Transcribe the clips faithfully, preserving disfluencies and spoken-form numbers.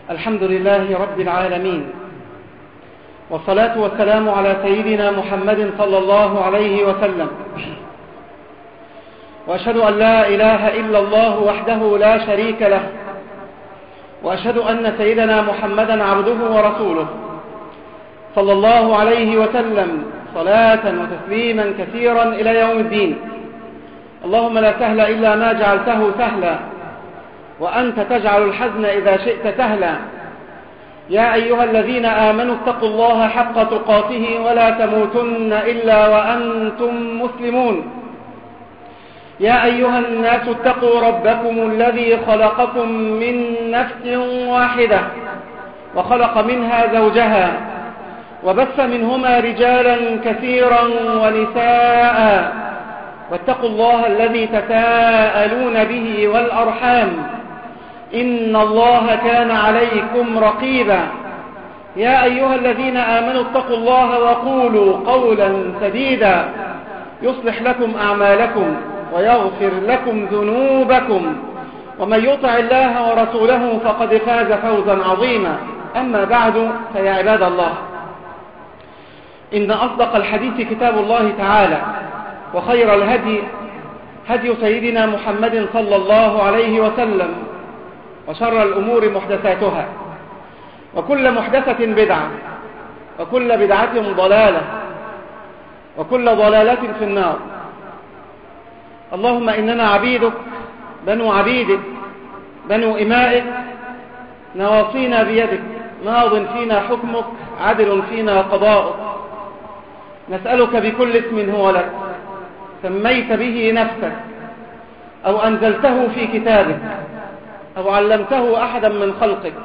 الحمد لله رب العالمين، والصلاة والسلام على سيدنا محمد صلى الله عليه وسلم. وأشهد أن لا إله إلا الله وحده لا شريك له، وأشهد أن سيدنا محمدا عبده ورسوله صلى الله عليه وسلم صلاة وتسليما كثيرا إلى يوم الدين. اللهم لا سهل إلا ما جعلته سهلا، وأنت تجعل الحزن إذا شئت سهلا. يا أيها الذين آمنوا اتقوا الله حق تقاته ولا تموتن إلا وأنتم مسلمون. يا أيها الناس اتقوا ربكم الذي خلقكم من نفس واحدة وخلق منها زوجها وبث منهما رجالا كثيرا ونساء، واتقوا الله الذي تساءلون به والأرحام إن الله كان عليكم رقيبا. يا أيها الذين آمنوا اتقوا الله وقولوا قولا سديدا يصلح لكم أعمالكم ويغفر لكم ذنوبكم، ومن يطع الله ورسوله فقد فاز فوزا عظيما. أما بعد، فيا عباد الله، إن أصدق الحديث كتاب الله تعالى، وخير الهدي هدي سيدنا محمد صلى الله عليه وسلم، وشر الأمور محدثاتها، وكل محدثة بدعة، وكل بدعة ضلالة، وكل ضلالة في النار. اللهم إننا عبيدك بنو عبيدك بنو إمائك، نواصينا بيدك، ماض فينا حكمك، عدل فينا قضاؤك. نسألك بكل اسم هو لك سميت به نفسك، أو أنزلته في كتابك، أو علمته أحدا من خلقك،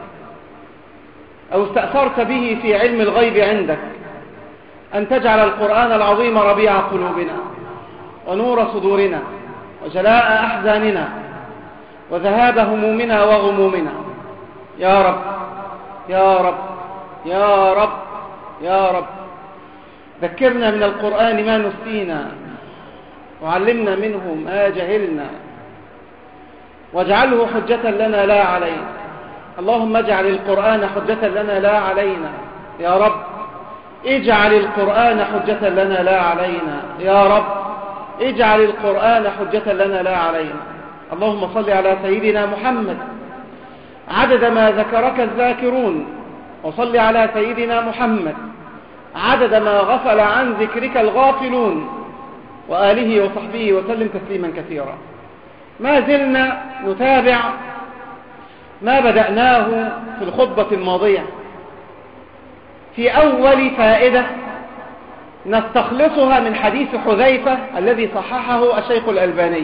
أو استأثرت به في علم الغيب عندك، أن تجعل القرآن العظيم ربيع قلوبنا ونور صدورنا وجلاء أحزاننا وذهاب همومنا وغمومنا. يا رب يا رب يا رب يا رب، ذكرنا من القرآن ما نسينا، وعلمنا منه ما جهلنا، واجعله حجة لنا لا علينا. اللهم اجعل القرآن حجة لنا لا علينا يا رب. اجعل القرآن حجة لنا لا علينا يا رب. اجعل القرآن حجة لنا لا علينا. اللهم صل على سيدنا محمد عدد ما ذكرك الذاكرون، وصل على سيدنا محمد عدد ما غفل عن ذكرك الغافلون، وآله وصحبه وسلم تسليما كثيرا. ما زلنا نتابع ما بدأناه في الخطبة الماضية في أول فائدة نستخلصها من حديث حذيفة الذي صححه الشيخ الألباني.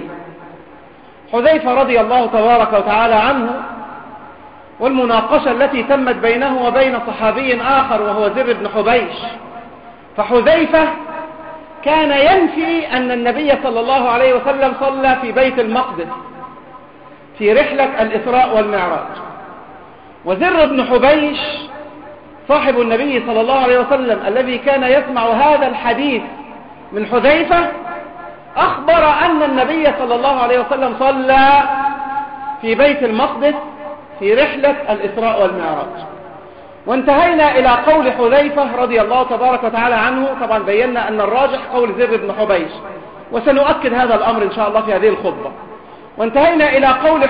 حذيفة رضي الله تبارك وتعالى عنه، والمناقشة التي تمت بينه وبين صحابي آخر وهو زر بن حبيش. فحذيفة كان ينفي أن النبي صلى الله عليه وسلم صلى في بيت المقدس في رحلة الإسراء والمعراج، وزر بن حبيش صاحب النبي صلى الله عليه وسلم الذي كان يسمع هذا الحديث من حذيفة أخبر أن النبي صلى الله عليه وسلم صلى في بيت المقدس في رحلة الإسراء والمعراج. وانتهينا إلى قول حذيفة رضي الله تبارك وتعالى عنه. طبعا بينا أن الراجح قول زر بن حبيش، وسنؤكد هذا الأمر إن شاء الله في هذه الخطبة. وانتهينا إلى قول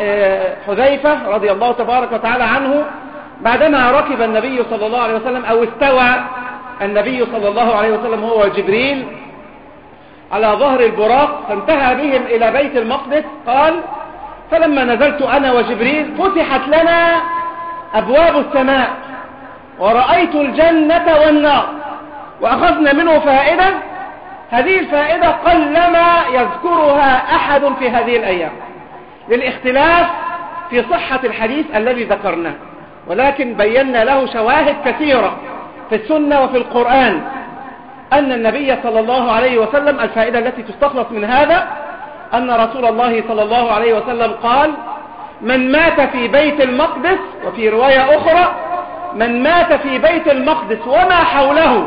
حذيفة رضي الله تبارك وتعالى عنه بعدما ركب النبي صلى الله عليه وسلم، أو استوى النبي صلى الله عليه وسلم هو جبريل على ظهر البراق، فانتهى بهم إلى بيت المقدس. قال: فلما نزلت أنا وجبريل فتحت لنا أبواب السماء ورأيت الجنة والنار، وأخذنا منه فائدة. هذه الفائدة قلما يذكرها أحد في هذه الأيام للاختلاف في صحة الحديث الذي ذكرناه، ولكن بينا له شواهد كثيرة في السنة وفي القرآن أن النبي صلى الله عليه وسلم، الفائدة التي تستخلص من هذا أن رسول الله صلى الله عليه وسلم قال: من مات في بيت المقدس، وفي رواية أخرى: من مات في بيت المقدس وما حوله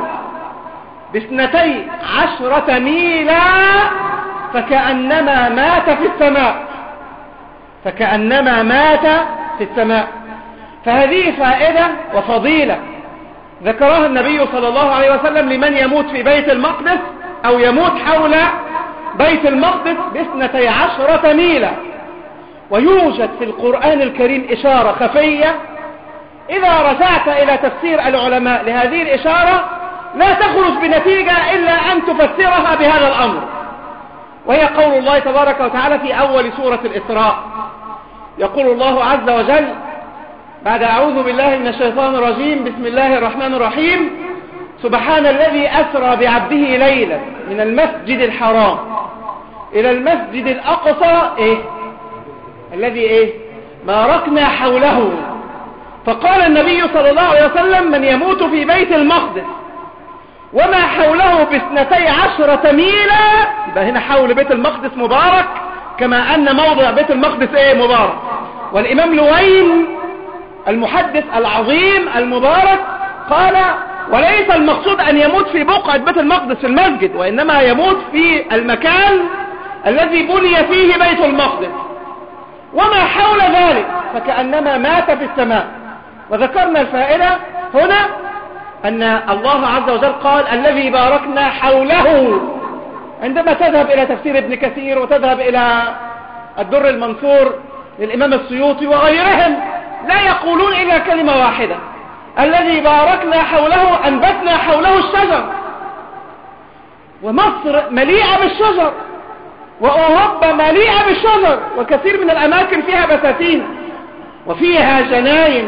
باثنتي عشرة ميلا فكأنما مات في السماء، فكأنما مات في السماء. فهذه فائدة وفضيلة ذكرها النبي صلى الله عليه وسلم لمن يموت في بيت المقدس أو يموت حول بيت المقدس باثنتي عشرة ميلا. ويوجد في القرآن الكريم إشارة خفية إذا رجعت إلى تفسير العلماء لهذه الإشارة لا تخرج بنتيجة إلا أن تفسرها بهذا الأمر، وهي قول الله تبارك وتعالى في أول سورة الإسراء. يقول الله عز وجل بعد أعوذ بالله من الشيطان الرجيم بسم الله الرحمن الرحيم: سبحان الذي أسرى بعبده ليلا من المسجد الحرام إلى المسجد الأقصى إيه؟ الذي إيه؟ باركنا حوله. فقال النبي صلى الله عليه وسلم: من يموت في بيت المقدس وما حوله باثنتي عشرة ميلا، يبقى هنا حول بيت المقدس مبارك كما أن موضع بيت المقدس إيه؟ مبارك. والإمام لوين المحدث العظيم المبارك قال: وليس المقصود أن يموت في بقعة بيت المقدس في المسجد، وإنما يموت في المكان الذي بني فيه بيت المقدس، وما حول ذلك فكأنما مات في السماء. وذكرنا الفائدة هنا أن الله عز وجل قال: الذي باركنا حوله. عندما تذهب إلى تفسير ابن كثير وتذهب إلى الدر المنثور للإمام السيوطي وغيرهم لا يقولون إلا كلمة واحدة: الذي باركنا حوله أنبتنا حوله الشجر. ومصر مليئة بالشجر، وأوروبا مليئة بالشجر، وكثير من الأماكن فيها بساتين وفيها جناين.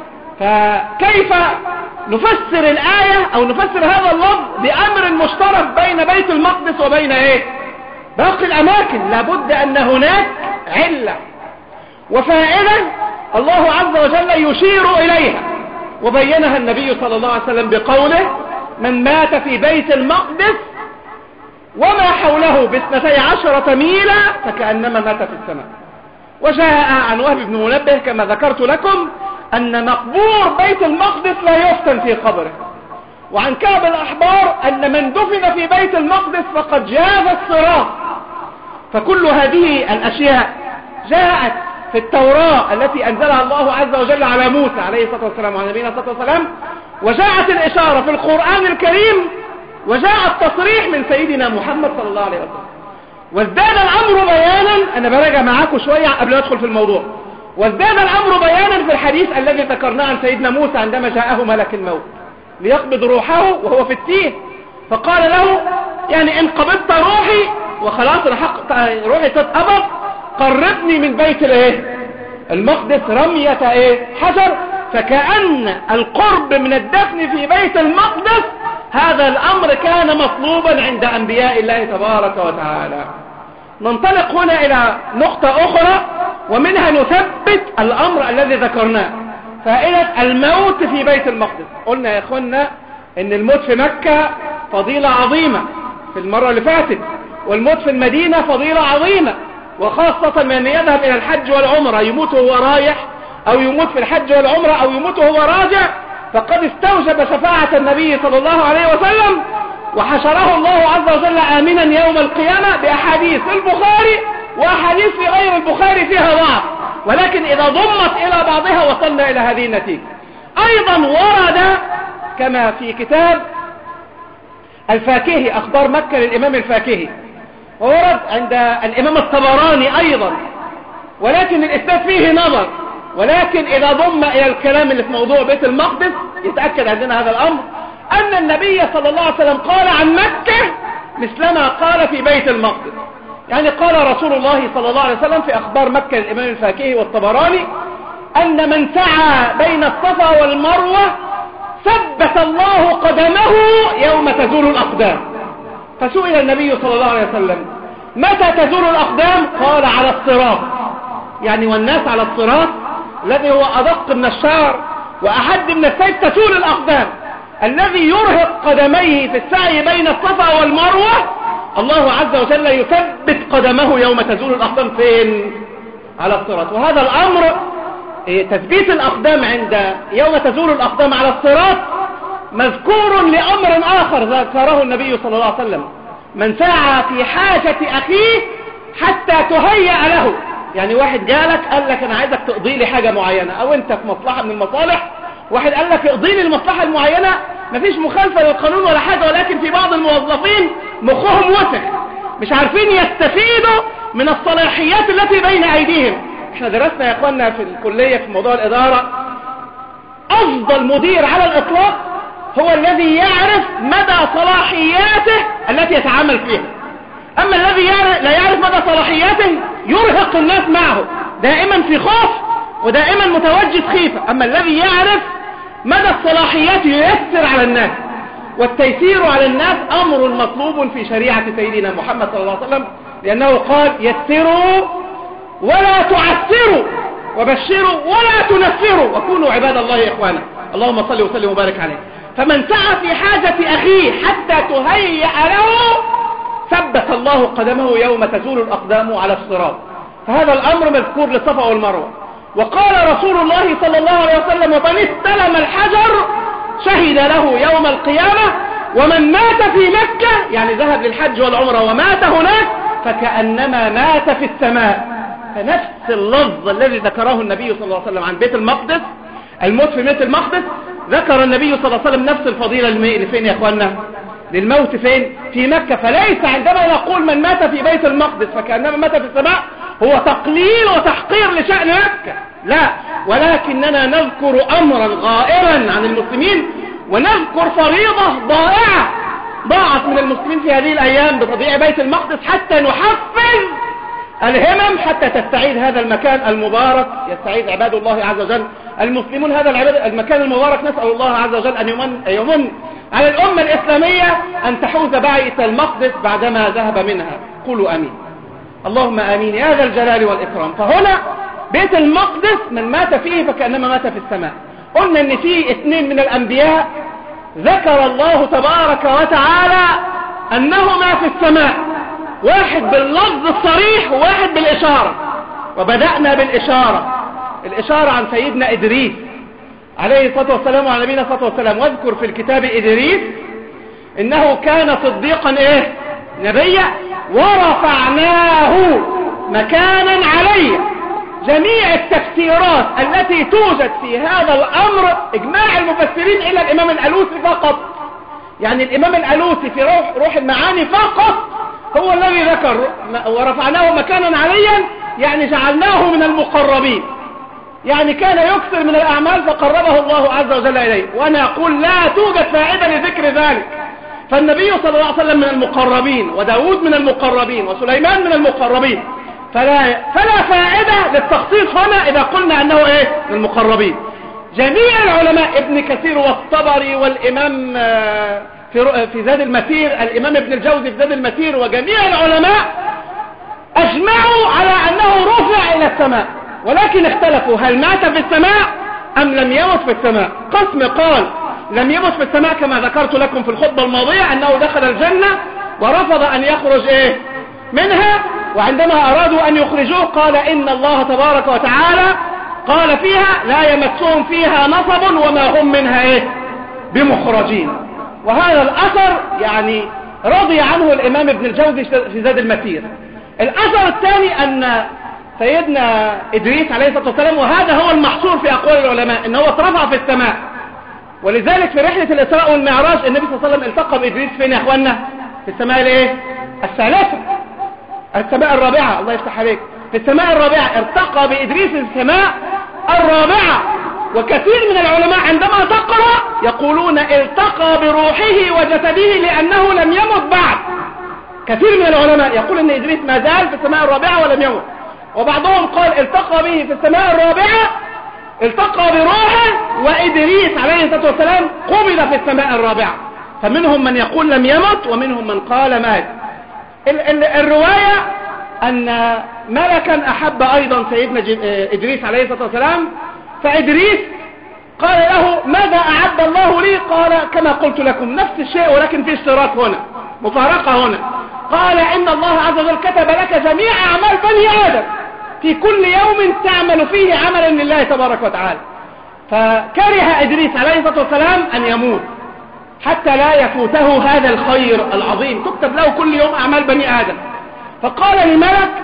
فكيف نفسر الآية أو نفسر هذا اللفظ بأمر مشترك بين بيت المقدس وبين إيه؟ باقي الأماكن؟ لابد أن هناك علة وفائدة الله عز وجل يشير إليها، وبينها النبي صلى الله عليه وسلم بقوله: من مات في بيت المقدس وما حوله باثنتي عشرة ميلا فكأنما مات في السماء. وجاء عن وهب بن منبه كما ذكرت لكم أن مقبور بيت المقدس لا يفتن في قبره، وعن كعب الأحبار أن من دفن في بيت المقدس فقد جاز الصراط. فكل هذه الأشياء جاءت في التوراة التي أنزلها الله عز وجل على موسى عليه الصلاة والسلام وعلى نبينا الصلاة والسلام، وجاءت الإشارة في القرآن الكريم، وجاء التصريح من سيدنا محمد صلى الله عليه وسلم. وازداد الأمر بيانا، أنا براجع معاكم شوية قبل ما أدخل في الموضوع، وازداد الأمر بيانا في الحديث الذي ذكرناه عن سيدنا موسى عندما جاءه ملك الموت ليقبض روحه وهو في التيه، فقال له: يعني إن قبضت روحي وخلاص روحي تتقبض قربني من بيت الايه المقدس رمية ايه حجر. فكأن القرب من الدفن في بيت المقدس هذا الأمر كان مطلوبا عند أنبياء الله تبارك وتعالى. ننطلق هنا إلى نقطة أخرى ومنها نثبت الأمر الذي ذكرناه، فائدة الموت في بيت المقدس. قلنا يا إخوانا إن الموت في مكة فضيلة عظيمة في المرة اللي فاتت، والموت في المدينة فضيلة عظيمة، وخاصة من يذهب إلى الحج والعمرة يموت وهو رايح أو يموت في الحج والعمرة أو يموت وهو راجع، فقد استوجب شفاعة النبي صلى الله عليه وسلم، وحشره الله عز وجل آمنا يوم القيامة بأحاديث البخاري وأحاديث في غير البخاري فيها ضعف، ولكن إذا ضمت إلى بعضها وصلنا إلى هذه النتيجة. أيضا ورد كما في كتاب الفاكهي أخبار مكة للإمام الفاكهي، وورد عند الإمام الطبراني أيضا، ولكن الإسناد فيه نظر، ولكن إذا ضم إلى الكلام اللي في موضوع بيت المقدس يتأكد عندنا هذا الأمر، أن النبي صلى الله عليه وسلم قال عن مكة مثلما قال في بيت المقدس. يعني قال رسول الله صلى الله عليه وسلم في أخبار مكة للإمام الفاكهي والطبراني أن من سعى بين الصفا والمروة ثبت الله قدمه يوم تزول الأقدام. فسئل النبي صلى الله عليه وسلم متى تزول الأقدام؟ قال على الصراط. يعني والناس على الصراط الذي هو أدق من الشعر وأحد من السيف تزول الأقدام. الذي يرهق قدميه في السعي بين الصفا والمروة الله عز وجل يثبت قدمه يوم تزول الأقدام فين؟ على الصراط. وهذا الأمر تثبيت الأقدام عند يوم تزول الأقدام على الصراط مذكور لأمر آخر ذكره النبي صلى الله عليه وسلم: من سعى في حاجة أخيه حتى تهيأ له يعني واحد جالك قال لك انا عايزك تقضي لي حاجة معينة، او انت في مصلحة من المصالح واحد قال لك اقضي لي المصلحة المعينة، مفيش مخالفة للقانون ولا حاجة، ولكن في بعض الموظفين مخهم وسخ مش عارفين يستفيدوا من الصلاحيات التي بين ايديهم. احنا درسنا يا اخوانا في الكلية في موضوع الادارة، افضل مدير على الاطلاق هو الذي يعرف مدى صلاحياته التي يتعامل فيها. اما الذي لا يعرف مدى صلاحياته يرهق الناس معه، دائما في خوف ودائما متوجد خيفة. اما الذي يعرف مدى الصلاحيات ييسر على الناس، والتيسير على الناس امر مطلوب في شريعة سيدنا محمد صلى الله عليه وسلم، لانه قال يسروا ولا تعسروا وبشروا ولا تنفروا وكونوا عباد الله اخوانا. اللهم صل وسلم وبارك عليه. فمن سعى في حاجة اخيه حتى تهيأ له ثبت الله قدمه يوم تزول الاقدام على الصراط. فهذا الامر مذكور للصفا والمروة. وقال رسول الله صلى الله عليه وسلم ومن استلم الحجر شهد له يوم القيامة، ومن مات في مكة يعني ذهب للحج والعمرة ومات هناك فكأنما مات في السماء. فنفس اللفظ الذي ذكره النبي صلى الله عليه وسلم عن بيت المقدس، الموت في بيت المقدس، ذكر النبي صلى الله عليه وسلم نفس الفضيلة لفين يا اخوانا؟ للموت فين؟ في مكة. فليس عندما نقول من مات في بيت المقدس فكأنما مات في السماء هو تقليل وتحقير لشأن مكة، لا، ولكننا نذكر أمرا غائرا عن المسلمين، ونذكر فريضة ضائعة ضاعت من المسلمين في هذه الأيام بتضييع بيت المقدس، حتى نحفز الهمم حتى تستعيد هذا المكان المبارك، يستعيد عباد الله عز وجل المسلمون هذا المكان المبارك. نسأل الله عز وجل أن يمن, يمن على الأمة الإسلامية أن تحوز بيت المقدس بعدما ذهب منها. قولوا أمين. اللهم آمين يا ذا الجلال والإكرام. فهنا بيت المقدس من مات فيه فكأنما مات في السماء. قلنا ان فيه اثنين من الأنبياء ذكر الله تبارك وتعالى أنهما في السماء، واحد باللفظ الصريح وواحد بالإشارة. وبدأنا بالإشارة، الإشارة عن سيدنا إدريس عليه الصلاة والسلام وعلى نبينا الصلاة والسلام. واذكر في الكتاب إدريس إنه كان صديقا إيه؟ نبيا، ورفعناه مكانا عليا. جميع التفسيرات التي توجد في هذا الأمر إجماع المفسرين إلا الإمام الألوسي فقط، يعني الإمام الألوسي في روح, روح المعاني فقط هو الذي ذكر ورفعناه مكانا عليا، يعني جعلناه من المقربين، يعني كان يكثر من الأعمال فقربه الله عز وجل إليه. وأنا أقول لا توجد فائدة لذكر ذلك، فالنبي صلى الله عليه وسلم من المقربين، وداود من المقربين، وسليمان من المقربين، فلا, فلا فائدة للتخصيص هنا إذا قلنا أنه إيه من المقربين. جميع العلماء ابن كثير والطبري والإمام في, في زاد المسير، الإمام ابن الجوزي في زاد المسير، وجميع العلماء أجمعوا على أنه رفع إلى السماء، ولكن اختلفوا هل مات في السماء أم لم يمت في السماء. قسم قال لم يمت في السماء كما ذكرت لكم في الخطبة الماضية أنه دخل الجنة ورفض أن يخرج إيه منها، وعندما أرادوا أن يخرجوه قال إن الله تبارك وتعالى قال فيها لا يمسهم فيها نصب وما هم منها إيه بمخرجين. وهذا الأثر يعني رضي عنه الإمام ابن الجوزي في زاد المسير. الأثر الثاني أن سيدنا إدريس عليه الصلاة والسلام، وهذا هو المحصور في أقوال العلماء، أنه اترفع في السماء، ولذلك في رحلة الإسراء والمعراج النبي صلى الله عليه وسلم التقى بإدريس فين يا أخوانا؟ في السماء الايه الثالثة، السماء الرابعة. الله يفتح عليك. في السماء الرابعة ارتقى بإدريس السماء الرابعة. وكثير من العلماء عندما تقرأ يقولون التقى بروحه وجسده لأنه لم يمت بعد. كثير من العلماء يقول ان إدريس ما زال في السماء الرابعة ولم يمت، وبعضهم قال التقى به في السماء الرابعة، التقى بروحه، وإدريس عليه الصلاة والسلام قبض في السماء الرابعة. فمنهم من يقول لم يمت ومنهم من قال مات. ال ال الرواية أن ملكا أحب أيضا سيدنا إدريس عليه الصلاة والسلام، فإدريس قال له ماذا أعد الله لي؟ قال كما قلت لكم نفس الشيء ولكن في اشتراك هنا، مفارقة هنا. قال إن الله عز وجل كتب لك جميع أعمال بني آدم في كل يوم تعمل فيه عملا لله تبارك وتعالى. فكره إدريس عليه الصلاة والسلام أن يموت حتى لا يفوته هذا الخير العظيم، تكتب له كل يوم أعمال بني آدم. فقال للملك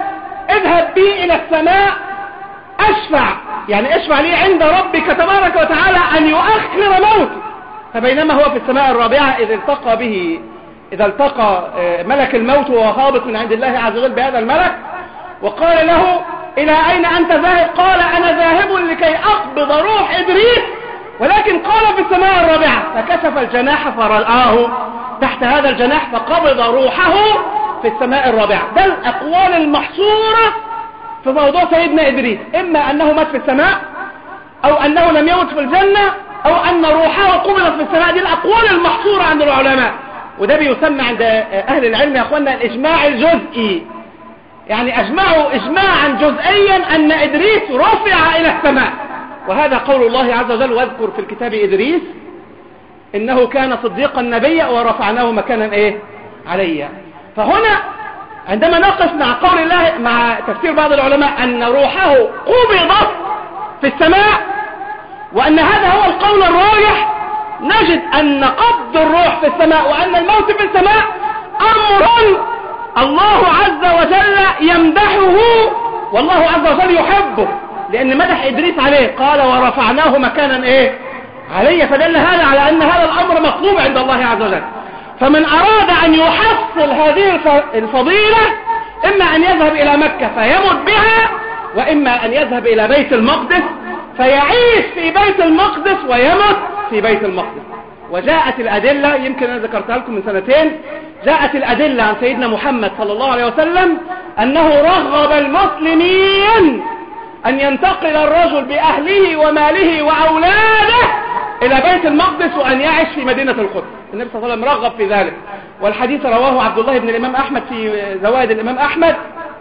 اذهب بي الى السماء اشفع، يعني اشفع لي عند ربك تبارك وتعالى ان يؤخر موتي. فبينما هو في السماء الرابعة إذ التقى به إذا التقى ملك الموت وهو هابط من عند الله عز وجل بهذا الملك، وقال له إلى أين أنت ذاهب؟ قال أنا ذاهب لكي أقبض روح إدريس، ولكن قال في السماء الرابعة. فكشف الجناح فرآه تحت هذا الجناح فقبض روحه في السماء الرابعة. ده الأقوال المحصورة في موضوع سيدنا إدريس، إما أنه مات في السماء، أو أنه لم يمت في الجنة، أو أن روحه قبضت في السماء. دي الأقوال المحصورة عند العلماء، وده بيسمى عند أهل العلم يا أخوانا الإجماع الجزئي، يعني أجمعوا إجماعا جزئيا أن إدريس رفع إلى السماء. وهذا قول الله عز وجل: واذكر في الكتاب إدريس إنه كان صديقا نبيا ورفعناه مكانا إيه عليا. فهنا عندما نقف مع قول الله مع تفسير بعض العلماء أن روحه قبضت في السماء، وأن هذا هو القول الراجح، نجد أن قبض الروح في السماء وأن الموت في السماء أمر الله عز وجل يمدحه، والله عز وجل يحبه، لأن مدح إدريس عليه قال ورفعناه مكانا إيه علي. فدل هذا على أن هذا الأمر مطلوب عند الله عز وجل. فمن أراد أن يحصل هذه الفضيلة إما أن يذهب إلى مكة فيمت بها، وإما أن يذهب إلى بيت المقدس فيعيش في بيت المقدس ويمت في بيت المقدس. وجاءت الأدلة، يمكن أنا ذكرتها لكم من سنتين، جاءت الأدلة عن سيدنا محمد صلى الله عليه وسلم أنه رغب المسلمين أن ينتقل الرجل بأهله وماله وأولاده إلى بيت المقدس وأن يعيش في مدينة القدس. النبي صلى الله عليه وسلم رغب في ذلك، والحديث رواه عبد الله بن الإمام أحمد في زوائد الإمام أحمد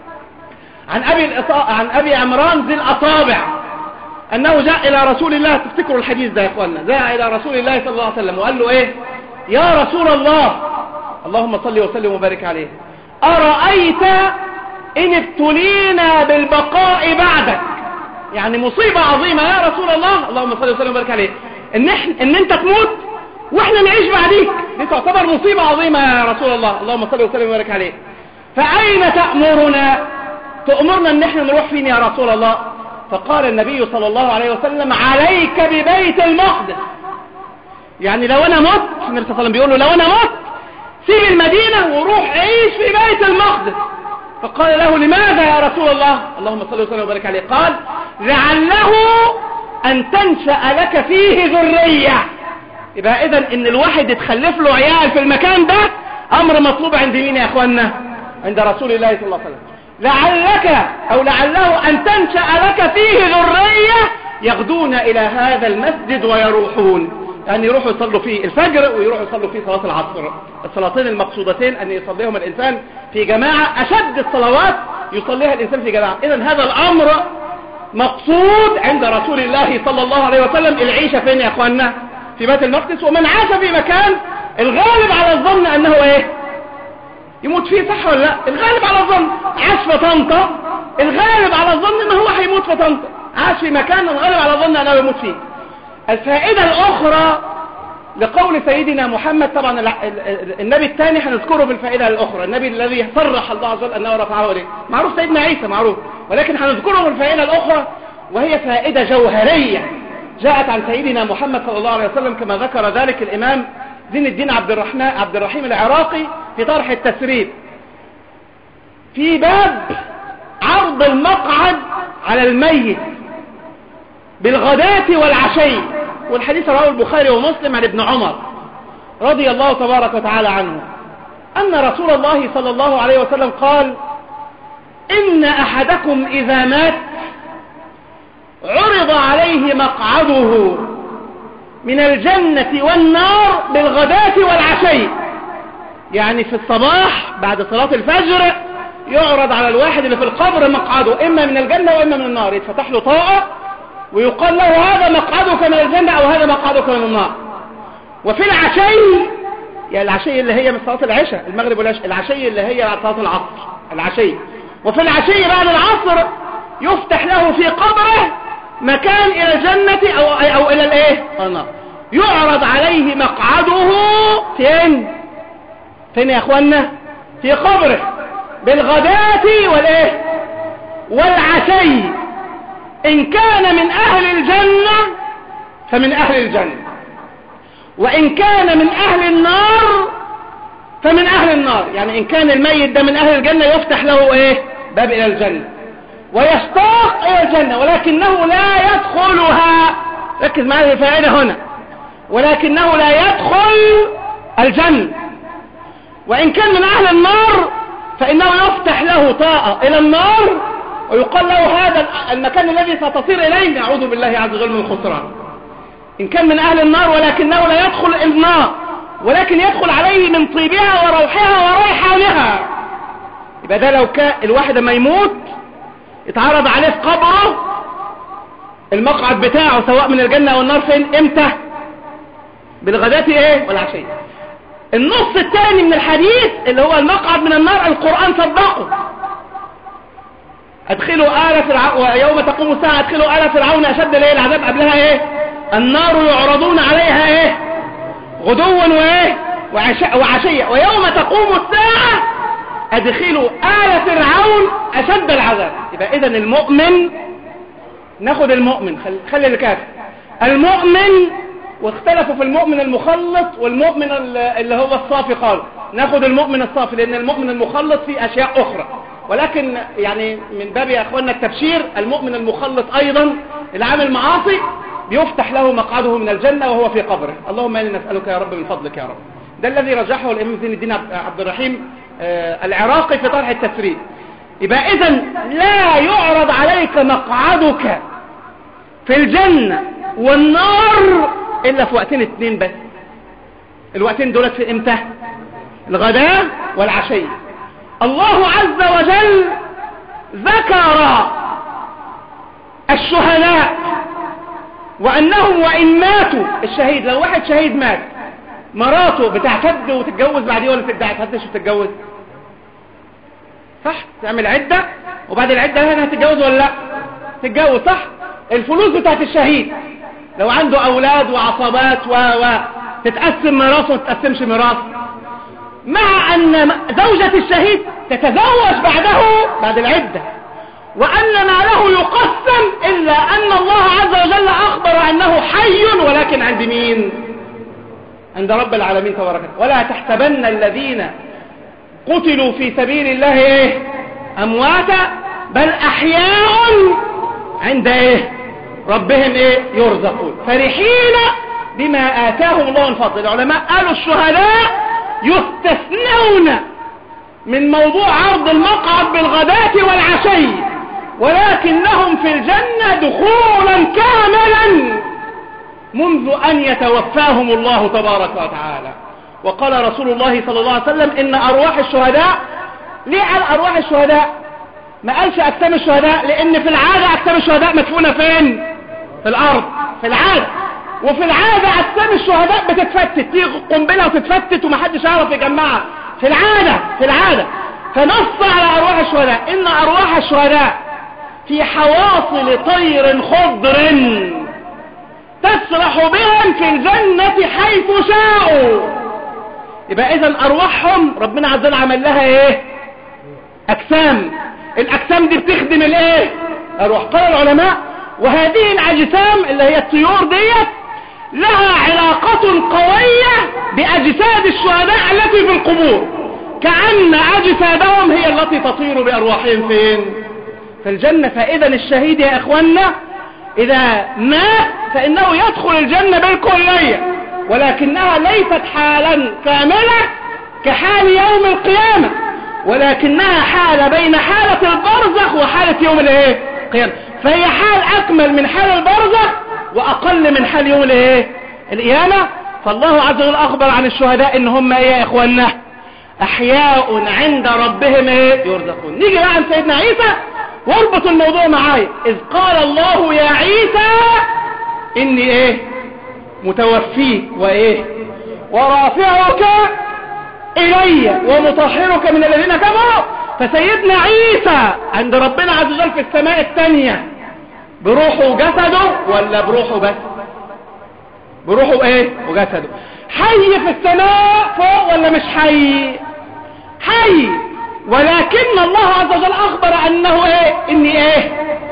عن أبي, عن أبي عمران ذي الأصابع أنه جاء إلى رسول الله. تفتكروا الحديث ده يا إخواننا؟ جاء إلى رسول الله صلى الله عليه وسلم وقال له إيه؟ يا رسول الله، اللهم صل وسلم وبارك عليه، أرأيت إن ابتلينا بالبقاء بعدك، يعني مصيبة عظيمة يا رسول الله، اللهم صل وسلم وبارك عليه، إن, إحنا إن أنت تموت وإحنا نعيش بعديك، دي تعتبر مصيبة عظيمة يا رسول الله، اللهم صل وسلم وبارك عليه، فأين تأمرنا؟ تأمرنا إن إحنا نروح فين يا رسول الله؟ فقال النبي صلى الله عليه وسلم: عليك ببيت المقدس. يعني لو أنا مت، النبي صلى الله عليه وسلم بيقول له لو أنا مت سيب المدينة وروح عيش في بيت المقدس. فقال له: لماذا يا رسول الله؟ اللهم صل وسلم وبارك عليه. قال: لعله أن تنشأ لك فيه ذرية. يبقى إذن إن الواحد يتخلف له عيال في المكان ده أمر مطلوب عند مين يا أخوانا؟ عند رسول الله صلى الله عليه وسلم. لعلك أو لعله أن تنشأ لك فيه ذرية يغدون إلى هذا المسجد ويروحون، يعني يروحوا يصلوا فيه الفجر ويروحوا يصلوا فيه صلاة العصر، الصلاتين المقصودتين أن يصليهم الإنسان في جماعة، أشد الصلوات يصليها الإنسان في جماعة. إذن هذا الأمر مقصود عند رسول الله صلى الله عليه وسلم. العيشة فين يا أخوانا؟ في بيت المقدس. ومن عاش في مكان الغالب على الظن أنه إيه؟ يموت فيه، صح ولا لا؟ الغالب على الظن. عاش في طنطا، الغالب على الظن أنه هو هيموت في طنطا. عاش في مكان الغالب على الظن أنه يموت فيه. الفائدة الأخرى لقول سيدنا محمد، طبعا النبي الثاني هنذكره في الفائدة الأخرى، النبي الذي صرح الله عز وجل أنه رفعه إليه، معروف سيدنا عيسى معروف، ولكن هنذكره في الفائدة الأخرى وهي فائدة جوهرية جاءت عن سيدنا محمد صلى الله عليه وسلم، كما ذكر ذلك الإمام زين الدين عبد الرحمن عبد الرحيم العراقي في طرح التسريب في باب عرض المقعد على الميت بالغداة والعشي. والحديث رواه البخاري ومسلم عن ابن عمر رضي الله تبارك وتعالى عنه أن رسول الله صلى الله عليه وسلم قال: إن أحدكم إذا مات عرض عليه مقعده من الجنة والنار بالغداة والعشي. يعني في الصباح بعد صلاة الفجر يعرض على الواحد اللي في القبر مقعده إما من الجنة وإما من النار، يتفتح له طاقة ويقال له هذا مقعدك من الجنة أو هذا مقعدك من النار. وفي العشي، يعني العشي اللي هي من صلاة العشاء المغرب والعشاء، العشي اللي هي بعد صلاة العصر العشي، وفي العشي بعد العصر يفتح له في قبره مكان إلى الجنة أو, أو إلى الإيه؟ النار. يعرض عليه مقعده فين؟ فين يا أخوانا؟ في قبره بالغداة والإيه؟ والعشي، إن كان من أهل الجنة فمن أهل الجنة، وإن كان من أهل النار فمن أهل النار. يعني إن كان الميت ده من أهل الجنة يفتح له إيه؟ باب إلى الجنة ويشتاق إلى الجنة، ولكنه لا يدخلها. ركز معي الفائدة هنا، ولكنه لا يدخل الجنة. وإن كان من أهل النار فإنه يفتح له طاقة إلى النار ويقال له هذا المكان الذي ستصير إليه، نعوذ بالله عز وجل من الخسران. إن كان من أهل النار ولكنه لا يدخل النار، ولكن يدخل عليه من طيبها وروحها وريحانها. يبقى ده لو كان الواحد ما يموت يتعرض عليه في قبره المقعد بتاعه سواء من الجنة أو النار فين؟ امتى؟ بالغداة ايه؟ والعشية. النص الثاني من الحديث اللي هو المقعد من النار، القرآن صدقه. ادخلوا آل فرعون ويوم تقوم الساعة ادخلوا آل فرعون أشد ليه العذاب. قبلها ايه؟ النار يعرضون عليها ايه؟ غدوا وايه؟ وعشية. ويوم تقوم الساعة ادخلوا آل فرعون أشد العذاب. يبقى إذن المؤمن، ناخد المؤمن، خلي, خلي الكافر المؤمن، واختلفوا في المؤمن المخلص والمؤمن اللي هو الصافي. قال ناخد المؤمن الصافي لأن المؤمن المخلص فيه أشياء أخرى، ولكن يعني من باب يا أخواننا التبشير، المؤمن المخلص أيضا اللي عامل معاصي بيفتح له مقعده من الجنة وهو في قبره. اللهم إنا نسألك يا رب من فضلك يا رب. ده الذي رجحه الإمام زين الدين عبد الرحيم العراقي في طرح التسريب. يبقى إذن لا يعرض عليك مقعدك في الجنة والنار إلا في وقتين اتنين بس. الوقتين دولت في امتى؟ الغداء والعشي. الله عز وجل ذكر الشهداء وأنهم وإن ماتوا، الشهيد لو واحد شهيد مات مراته بتعتد وتتجوز بعديه ولا تعتدش وتتجوز؟ صح؟ تعمل عدة وبعد العدة هنا هتتجوز ولا لا؟ تتجوز صح؟ الفلوس بتاعت الشهيد لو عنده أولاد وعصابات و و تتقسم ميراث وما تتقسمش ميراث، مع أن زوجة الشهيد تتزوج بعده بعد العدة وأن ماله يقسم، إلا أن الله عز وجل أخبر أنه حي، ولكن عند مين؟ عند رب العالمين تبارك وتعالى. ولا تحسبن الذين قتلوا في سبيل الله ايه؟ امواتا، بل احياء عند ايه؟ ربهم ايه؟ يرزقون فرحين بما آتاهم الله من فضل. العلماء قالوا الشهداء يستثنون من موضوع عرض المقعد بالغداة والعشي، ولكنهم في الجنة دخولا كاملا منذ أن يتوفاهم الله تبارك وتعالى. وقال رسول الله صلى الله عليه وسلم إن أرواح الشهداء، ليه قال أرواح الشهداء؟ ما قالش أجسام الشهداء، لأن في العادة أجسام الشهداء مدفونة فين؟ في الأرض في العادة. وفي العادة أجسام الشهداء بتتفتت، تيجي قنبلة وتتفتت ومحدش يعرف يجمعها في العادة في العادة فنص على أرواح الشهداء إن أرواح الشهداء في حواصل طير خضر تسرح بهم في الجنة حيث شاءوا. يبقى إذن أرواحهم ربنا عز وجل عمل لها إيه؟ أجسام. الأجسام دي بتخدم الإيه؟ أرواح. قال العلماء وهذه الأجسام اللي هي الطيور ديت لها علاقة قوية بأجساد الشهداء التي في القبور، كأن أجسادهم هي التي تطير بأرواحهم فين؟ في الجنة. فإذا الشهيد يا إخوانا إذا مات فإنه يدخل الجنة بالكلية، ولكنها ليست حالا كاملة كحال يوم القيامة، ولكنها حالة بين حالة البرزخ وحالة يوم الايه؟ القيامة. فهي حال أكمل من حال البرزخ وأقل من حال يوم الايه؟ القيامة. فالله عز وجل أخبر عن الشهداء إن هم إيه يا إخواننا؟ أحياء عند ربهم إيه؟ يرزقون. نيجي بقى عن سيدنا عيسى واربط الموضوع معايا. إذ قال الله يا عيسى إني إيه؟ متوفيك وإيه؟ ورافعك إلي ومطهرك من الذين كفروا. فسيدنا عيسى عند ربنا عز وجل في السماء الثانية بروحه وجسده ولا بروحه بس؟ بروحه إيه؟ وجسده. حي في السماء فوق ولا مش حي؟ حي. ولكن الله عز وجل اخبر انه ايه اني ايه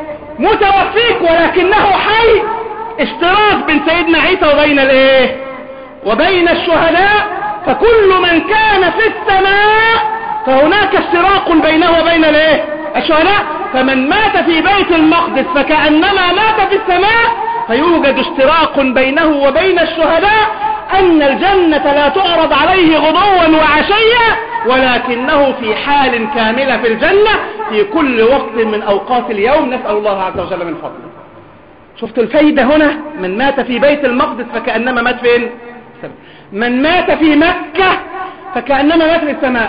متوفيك ولكنه حي. اشتراك بين سيدنا عيسى وبين الايه وبين الشهداء. فكل من كان في السماء فهناك اشتراك بينه وبين الايه الشهداء. فمن مات في بيت المقدس فكأنما مات في السماء. فيوجد اشتراك بينه وبين الشهداء ان الجنة لا تعرض عليه غدوا وعشيا ولكنه في حال كاملة في الجنة في كل وقت من اوقات اليوم. نسأل الله عز وجل من فضله. شفتوا الفايدة هنا؟ من مات في بيت المقدس فكأنما مات فين؟ من مات في مكة فكأنما مات في السماء.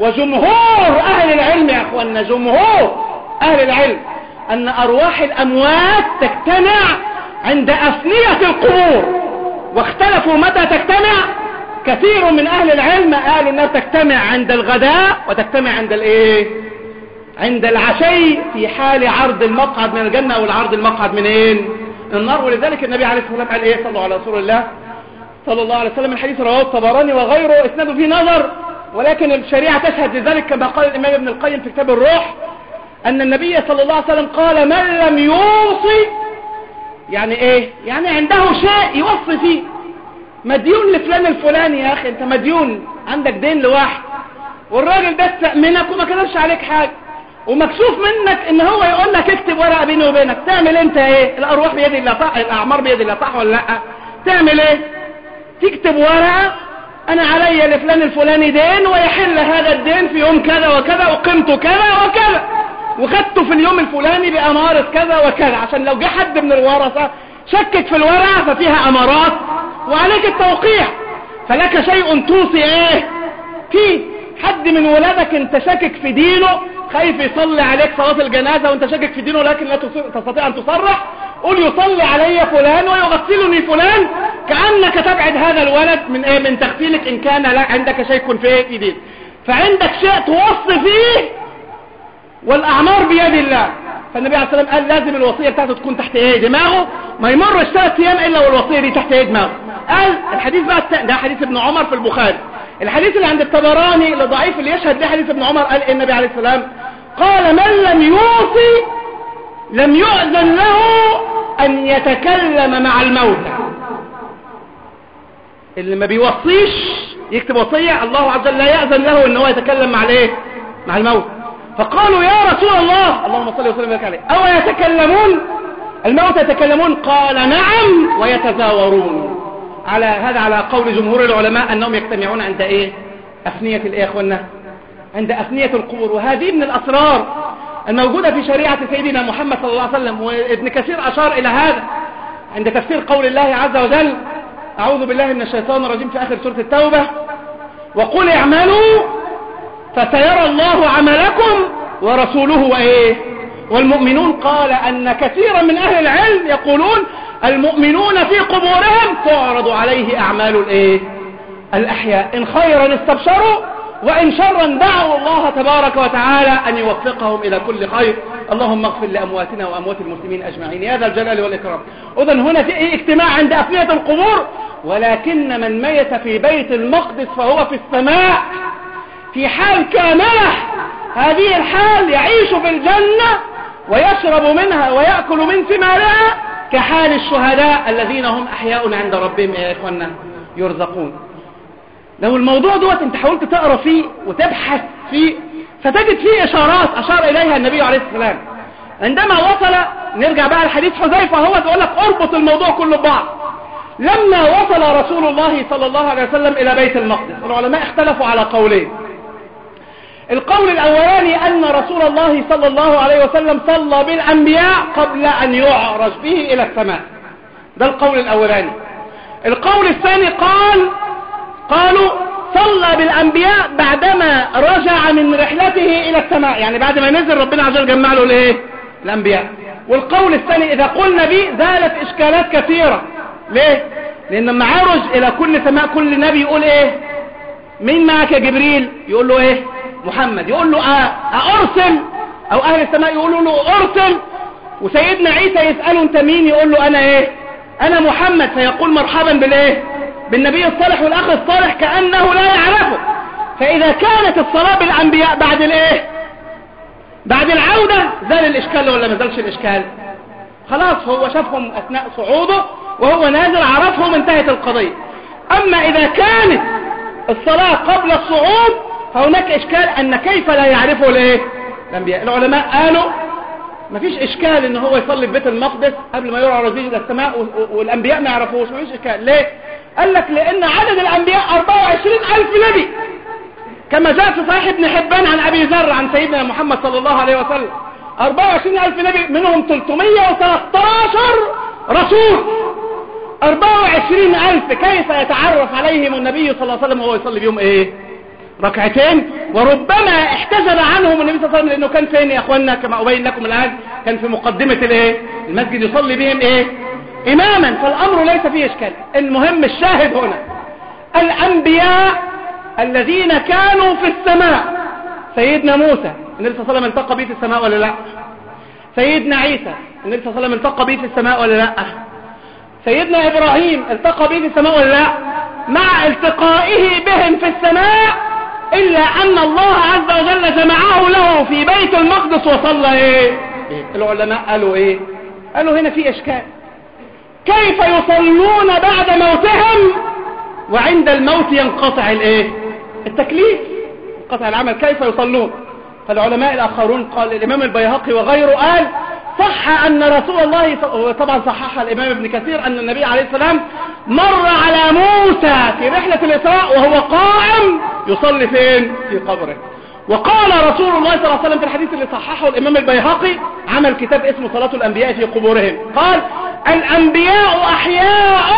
وجمهور اهل العلم يا اخوانا، جمهور اهل العلم ان ارواح الاموات تجتمع عند افنية القبور. واختلفوا متى تجتمع. كثير من اهل العلم قالوا انها تجتمع عند الغداء وتجتمع عند الايه عند العشي في حال عرض المقعد من الجنة او العرض المقعد من ايه النار. ولذلك النبي عليه الصلاة والسلام قال ايه صلوا على رسول الله صلى الله عليه وسلم. الحديث رواه الطبراني وغيره، اسناده فيه نظر ولكن الشريعة تشهد لذلك كما قال الامام ابن القيم في كتاب الروح ان النبي صلى الله عليه وسلم قال من لم يوصي، يعني ايه يعني عنده شيء يوصي فيه. مديون لفلان الفلاني، يا اخي انت مديون عندك دين لواحد والراجل ده استأمنك وما كتبش عليك حاجة ومكسوف منك ان هو يقول لك اكتب ورقة بيني وبينك، تعمل انت ايه؟ الارواح بيد الله صح، الاعمار بيد الله صح ولا لا؟ تعمل ايه؟ تكتب ورقة انا علي لفلان الفلاني دين ويحل هذا الدين في يوم كذا وكذا وقيمته كذا وكذا وخدته في اليوم الفلاني بأمارة كذا وكذا، عشان لو جه حد من الورثة شكك في الورقة ففيها امارات وعليك التوقيع. فلك شيء توصي ايه فيه. حد من ولادك انت شاكك في دينه، خايف يصلي عليك صلاة الجنازة وانت شاكك في دينه لكن لا تستطيع ان تصرح، قول يصلي علي فلان ويغسلني فلان، كأنك تبعد هذا الولد من ايه من تغسيلك ان كان لا عندك شيء في ايه في دين. فعندك شيء توصي فيه والاعمار بيد الله. فالنبي عليه الصلاة والسلام قال لازم الوصية بتاعته تكون تحت ايه دماغه، ما يمرش ثلاث ايام الا والوصية دي تحت ايه دماغه. قال الحديث بقى ده حديث ابن عمر في البخاري. الحديث اللي عند الطبراني اللي ضعيف اللي يشهد له حديث ابن عمر قال إيه النبي عليه السلام؟ قال من لم يوصي لم يؤذن له ان يتكلم مع الموتى. اللي ما بيوصيش يكتب وصية الله عز وجل لا يأذن له ان هو يتكلم مع الايه مع الموت. فقالوا يا رسول الله اللهم صل وسلم وبارك عليه او يتكلمون الموتى يتكلمون؟ قال نعم ويتزاورون. على هذا على قول جمهور العلماء انهم يجتمعون عند ايه افنية الايه يا اخوانا عند افنية القبور. وهذه من الاسرار الموجودة في شريعة سيدنا محمد صلى الله عليه وسلم. وابن كثير اشار الى هذا عند تفسير قول الله عز وجل اعوذ بالله من الشيطان الرجيم في اخر سورة التوبة وقل اعملوا فسيرى الله عملكم ورسوله وايه والمؤمنون. قال ان كثيرا من اهل العلم يقولون المؤمنون في قبورهم تعرض عليه اعمال الايه الاحياء، ان خيرا استبشروا وان شرا دعوا الله تبارك وتعالى ان يوفقهم الى كل خير. اللهم اغفر لامواتنا واموات المسلمين اجمعين يا ذا الجلال والاكرام. اذن هنا في ايه اجتماع عند افنية القبور. ولكن من ميت في بيت المقدس فهو في السماء في حال كاملة. هذه الحال يعيش في الجنة ويشرب منها ويأكل من ثمارها كحال الشهداء الذين هم أحياء عند ربهم يا إخوانا يرزقون. لو الموضوع دوت انت حاولت تقرأ فيه وتبحث فيه فتجد فيه إشارات أشار إليها النبي عليه الصلاة والسلام عندما وصل. نرجع بقى لحديث حذيفة هو تقول لك اربط الموضوع كله ببعض. لما وصل رسول الله صلى الله عليه وسلم إلى بيت المقدس العلماء اختلفوا على قولين. القول الأولاني أن رسول الله صلى الله عليه وسلم صلى بالأنبياء قبل أن يعرج به إلى السماء. ده القول الأولاني. القول الثاني قال قالوا صلى بالأنبياء بعدما رجع من رحلته إلى السماء، يعني بعد ما نزل ربنا عز وجل جمع له الايه الأنبياء. والقول الثاني إذا قلنا به زالت إشكالات كثيرة. ليه؟ لأن لما عرج إلى كل سماء كل نبي يقول إيه مين معك يا جبريل؟ يقول له إيه محمد. يقول له أرسل، أو أهل السماء يقولوا له أرسل. وسيدنا عيسى يسأله أنت مين؟ يقول له أنا إيه أنا محمد. فيقول مرحبا بالإيه بالنبي الصالح والأخ الصالح كأنه لا يعرفه. فإذا كانت الصلاة بالأنبياء بعد الإيه؟ بعد العودة، زال الإشكال ولا ما زالش الإشكال؟ خلاص هو شافهم أثناء صعوده وهو نازل عرفهم، انتهت القضية. أما إذا كانت الصلاة قبل الصعود فهناك إشكال أن كيف لا يعرفه الإيه؟ الأنبياء. العلماء قالوا مفيش إشكال إن هو يصلي في بيت المقدس قبل ما يرعى رزيج إلى السماء والأنبياء ما يعرفوش، مفيش إشكال. ليه؟ قال لك لأن عدد الأنبياء أربعة وعشرين ألف نبي، كما جاء في صحيح ابن حبان عن أبي ذر عن سيدنا محمد صلى الله عليه وسلم، أربعة وعشرين ألف نبي منهم ثلاثمائة وثلاثة عشر رسول. أربعة وعشرين ألف كيف يتعرف عليهم النبي صلى الله عليه وسلم وهو يصلي بهم إيه؟ ركعتين. وربما احتجب عنهم النبي صلى الله عليه وسلم لأنه كان فين يا أخوانا كما أبين لكم الآن؟ كان في مقدمة الإيه؟ المسجد يصلي بهم إيه؟ إماما. فالأمر ليس فيه إشكال. المهم الشاهد هنا الأنبياء الذين كانوا في السماء، سيدنا موسى النبي صلى الله عليه وسلم التقى به في السماء ولا لا؟ سيدنا عيسى النبي صلى الله عليه وسلم التقى به في السماء ولا لا؟ سيدنا إبراهيم التقى به في السماء ولا لا؟ مع التقائه بهم في السماء إلا أن الله عز وجل جمعه له في بيت المقدس وصلى إيه؟ العلماء قالوا إيه؟ قالوا هنا في إشكال، كيف يصلون بعد موتهم وعند الموت ينقطع الإيه؟ التكليف، ينقطع العمل، كيف يصلون؟ فالعلماء الآخرون قال الإمام البيهقي وغيره قال صح أن رسول الله، طبعا صحح الإمام ابن كثير أن النبي عليه السلام مر على موسى في رحلة الإسراء وهو قائم يصلي فين؟ في قبره. وقال رسول الله صلى الله عليه وسلم في الحديث اللي صححه الإمام البيهقي، عمل كتاب اسمه صلاة الأنبياء في قبورهم، قال الأنبياء أحياء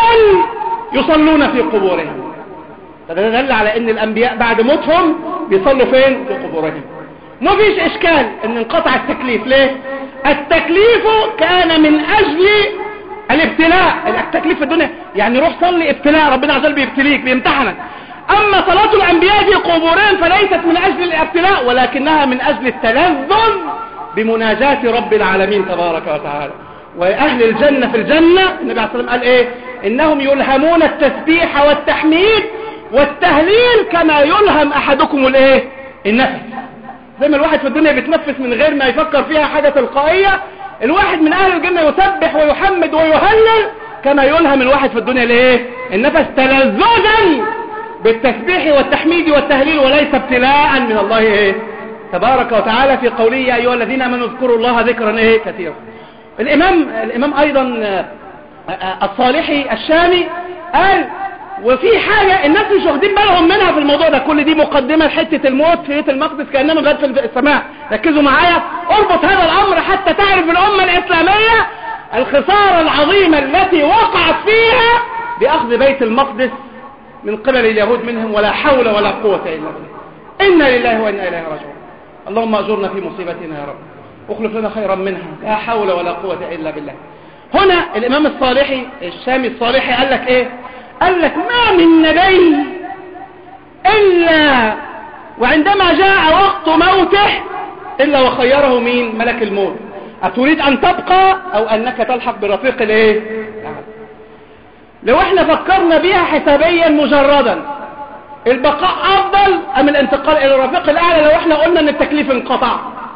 يصلون في قبورهم. فده دل على أن الأنبياء بعد موتهم بيصلوا فين؟ في قبورهم. ما فيش إشكال أن انقطع التكليف. ليه؟ التكليف كان من أجل الابتلاء. التكليف في الدنيا يعني روح صلي ابتلاء، ربنا عز وجل بيبتليك بيمتحنك. أما صلاة الأنبياء في قبورهم فليست من أجل الابتلاء ولكنها من أجل التلذذ بمناجاة رب العالمين تبارك وتعالى. وأهل الجنة في الجنة النبي عليه الصلاة والسلام قال إيه؟ إنهم يلهمون التسبيح والتحميد والتهليل كما يلهم أحدكم الإيه؟ النفس. زي ما الواحد في الدنيا بيتنفس من غير ما يفكر فيها حاجة تلقائية، الواحد من أهل الجنة يسبح ويحمد ويهلل كما يلهم الواحد في الدنيا ليه؟ النفس، تلذذا بالتسبيح والتحميد والتهليل وليس ابتلاء من الله إيه؟ تبارك وتعالى في قوله يا أيها الذين آمنوا اذكروا الله ذكرا إيه؟ كثيرا. الإمام, الإمام أيضا الصالحي الشامي قال وفي حاجة الناس مش واخدين بالهم منها في الموضوع ده، كل دي مقدمة لحتة الموت في بيت المقدس كأنما غد في السماء. ركزوا معايا، اربط هذا الأمر حتى تعرف الأمة الإسلامية الخسارة العظيمة التي وقعت فيها بأخذ بيت المقدس من قبل اليهود منهم، ولا حول ولا قوة إلا بالله. إنا لله وإنا إليه راجعون. اللهم أجرنا في مصيبتنا يا رب واخلف لنا خيرا منها، لا حول ولا قوة إلا بالله. هنا الإمام الصالحي الشامي الصالحي قال لك إيه؟ قال لك ما من نبي إلا وعندما جاء وقت موته إلا وخيره مين؟ ملك الموت، أتريد أن تبقى أو أنك تلحق برفيق الإيه؟ لو احنا فكرنا بيها حسابيا مجردا، البقاء أفضل أم الانتقال إلى الرفيق الأعلى؟ لو احنا قلنا أن التكليف انقطع،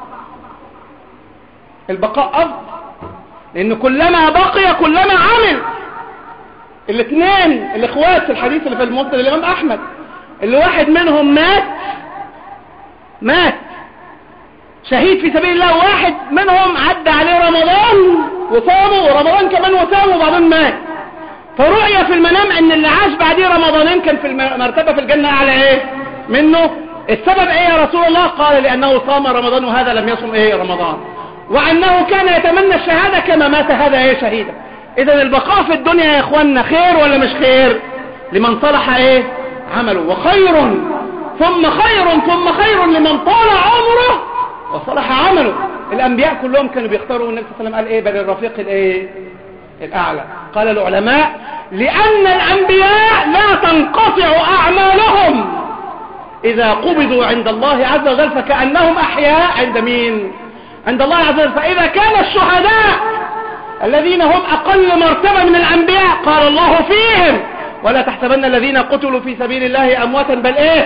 البقاء أفضل، لأن كلما بقي كلما عمل. الاثنين الاخوات في الحديث اللي في المسند الامام احمد، اللي واحد منهم مات مات شهيد في سبيل الله، واحد منهم عدى عليه رمضان وصامه ورمضان كمان وصامه وبعدين مات، فرؤية في المنام ان اللي عاش بعديه رمضانين كان في المرتبة في الجنة اعلى ايه منه. السبب ايه يا رسول الله؟ قال لانه صام رمضان وهذا لم يصم ايه رمضان، وانه كان يتمنى الشهادة كما مات هذا ايه شهيدا. اذا البقاء في الدنيا يا اخواننا خير ولا مش خير؟ لمن صلح ايه عمله، وخير ثم خير ثم خير لمن طال عمره وصلح عمله. الانبياء كلهم كانوا بيختاروا، النبي صلى الله عليه وسلم قال ايه؟ بل الرفيق الايه الاعلى. قال العلماء لان الانبياء لا تنقطع اعمالهم اذا قبضوا عند الله عز وجل فكأنهم احياء عند مين؟ عند الله عز وجل. فاذا كان الشهداء الذين هم أقل مرتبة من الأنبياء قال الله فيهم ولا تحسبن الذين قتلوا في سبيل الله أمواتا بل إيه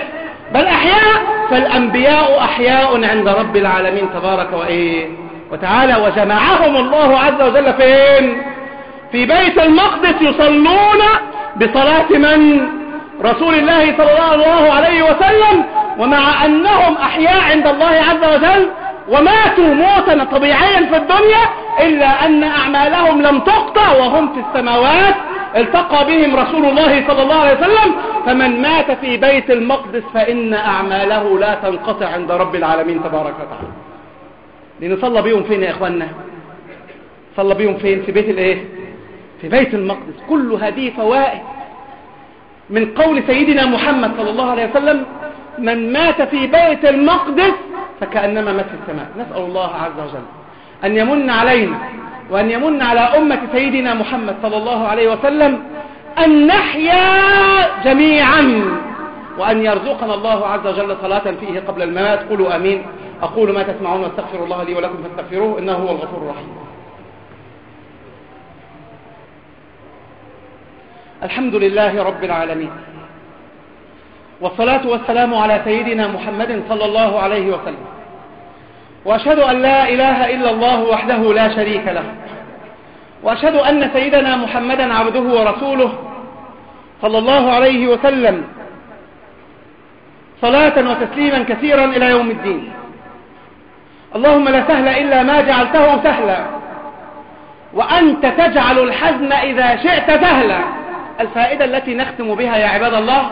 بل أحياء، فالأنبياء أحياء عند رب العالمين تبارك وإيه وتعالى. وجمعهم الله عز وجل فين؟ في بيت المقدس يصلون بصلاة من؟ رسول الله صلى الله عليه وسلم. ومع أنهم أحياء عند الله عز وجل وماتوا موتا طبيعيا في الدنيا، إلا أن أعمالهم لم تقطع وهم في السماوات التقى بهم رسول الله صلى الله عليه وسلم. فمن مات في بيت المقدس فإن أعماله لا تنقطع عند رب العالمين تبارك وتعالى. لنصلى بيهم فين يا إخواننا؟ صلى بيهم فين؟ في بيت الإيه؟ في بيت المقدس. كل هذه فوائد من قول سيدنا محمد صلى الله عليه وسلم: من مات في بيت المقدس فكأنما مات في السماء. نسأل الله عز وجل أن يمن علينا وأن يمن على أمة سيدنا محمد صلى الله عليه وسلم أن نحيا جميعا، وأن يرزقنا الله عز وجل صلاة فيه قبل الممات. قولوا آمين. أقول ما تسمعون واستغفر الله لي ولكم فاستغفروه إنه هو الغفور الرحيم. الحمد لله رب العالمين، والصلاة والسلام على سيدنا محمد صلى الله عليه وسلم. وأشهد أن لا إله إلا الله وحده لا شريك له، وأشهد أن سيدنا محمدا عبده ورسوله صلى الله عليه وسلم، صلاة وتسليما كثيرا إلى يوم الدين. اللهم لا سهل إلا ما جعلته سهلا، وأنت تجعل الحزن إذا شئت سهلا. الفائدة التي نختم بها يا عباد الله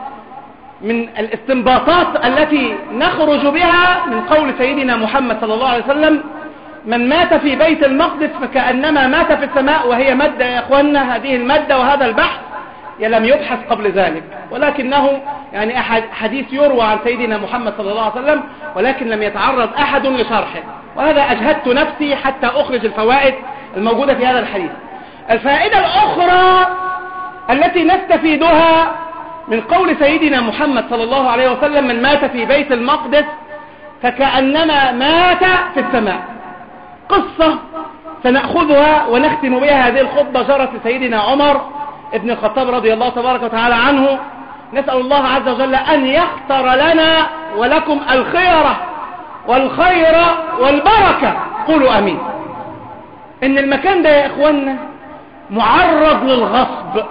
من الاستنباطات التي نخرج بها من قول سيدنا محمد صلى الله عليه وسلم: من مات في بيت المقدس فكأنما مات في السماء. وهي مادة يا أخوانا، هذه المادة وهذا البحث لم يبحث قبل ذلك، ولكنه يعني أحد حديث يروى عن سيدنا محمد صلى الله عليه وسلم، ولكن لم يتعرض أحد لشرحه، وهذا أجهدت نفسي حتى أخرج الفوائد الموجودة في هذا الحديث. الفائدة الأخرى التي نستفيدها من قول سيدنا محمد صلى الله عليه وسلم: من مات في بيت المقدس فكأنما مات في السماء. قصة سنأخذها ونختم بها هذه الخطبة جرت لسيدنا عمر ابن الخطاب رضي الله تبارك وتعالى عنه. نسأل الله عز وجل أن يختار لنا ولكم الخيرة والخير والبركة. قولوا أمين. إن المكان ده يا إخوانا معرض للغصب،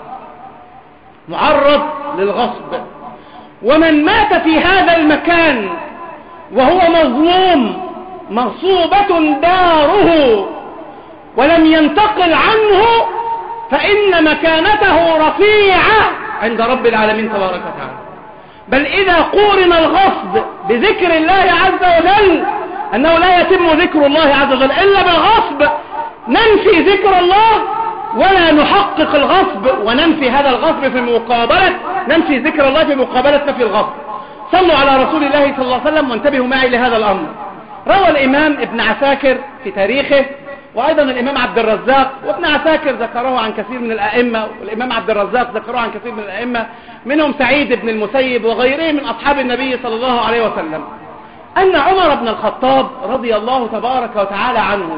معرض للغصب. ومن مات في هذا المكان وهو مظلوم مغصوبة داره ولم ينتقل عنه فإن مكانته رفيعة عند رب العالمين تبارك وتعالى. بل إذا قورن الغصب بذكر الله عز وجل، أنه لا يتم ذكر الله عز وجل إلا بالغصب، ننفي ذكر الله ولا نحقق الغصب، وننفي هذا الغصب في مقابلة ننفي ذكر الله في مقابلة نفي الغصب. صلوا على رسول الله صلى الله عليه وسلم وانتبهوا معي لهذا الأمر. روى الإمام ابن عساكر في تاريخه، وأيضا الإمام عبد الرزاق، وابن عساكر ذكره عن كثير من الأئمة، والإمام عبد الرزاق ذكره عن كثير من الأئمة، منهم سعيد بن المسيب وغيره من أصحاب النبي صلى الله عليه وسلم، أن عمر بن الخطاب رضي الله تبارك وتعالى عنه